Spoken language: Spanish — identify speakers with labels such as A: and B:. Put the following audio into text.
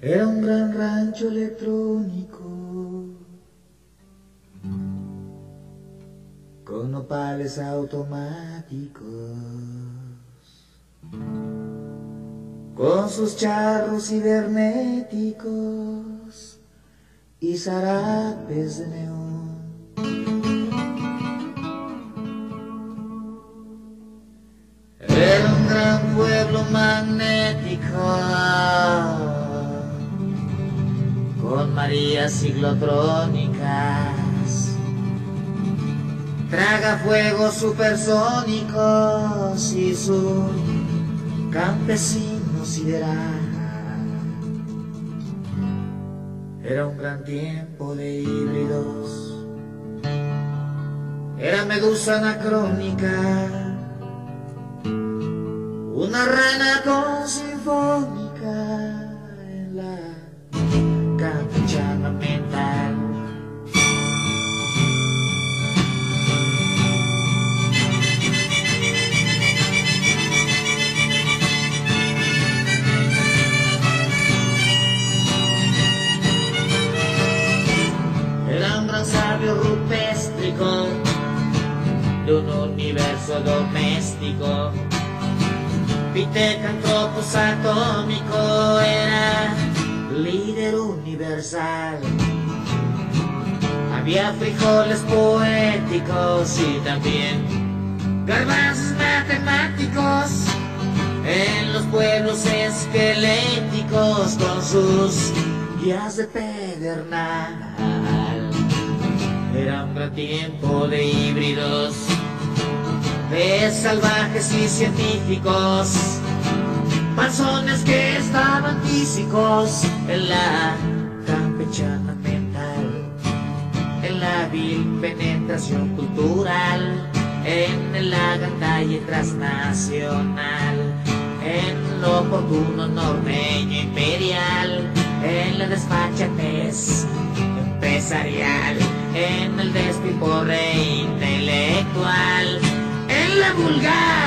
A: Era un gran rancho electrónico con nopales automáticos, con sus charros cibernéticos y zarapes de neón. Era un gran pueblo magnético con Marías ciclotrónicas, tragafuegos supersónicos y su campesino sideral. Era un gran tiempo de híbridos, era medusa anacrónica, una rana con sinfónica en la campechana mental. Era un gran sabio rupéstrico de un universo doméstico. Pitecantropos atómico, era líder universal. Había frijoles poéticos y también garbanzos matemáticos en los pueblos esqueléticos con sus guías de pedernal. Era un gran tiempo de híbridos, de salvajes y científicos, panzones que estaban físicos en la campechana mental, en la vil penetración cultural, en la gandalla transnacional, en lo oportuno norteño imperial, en la despachatez empresarial, en el despiporre intelectual, en la vulgar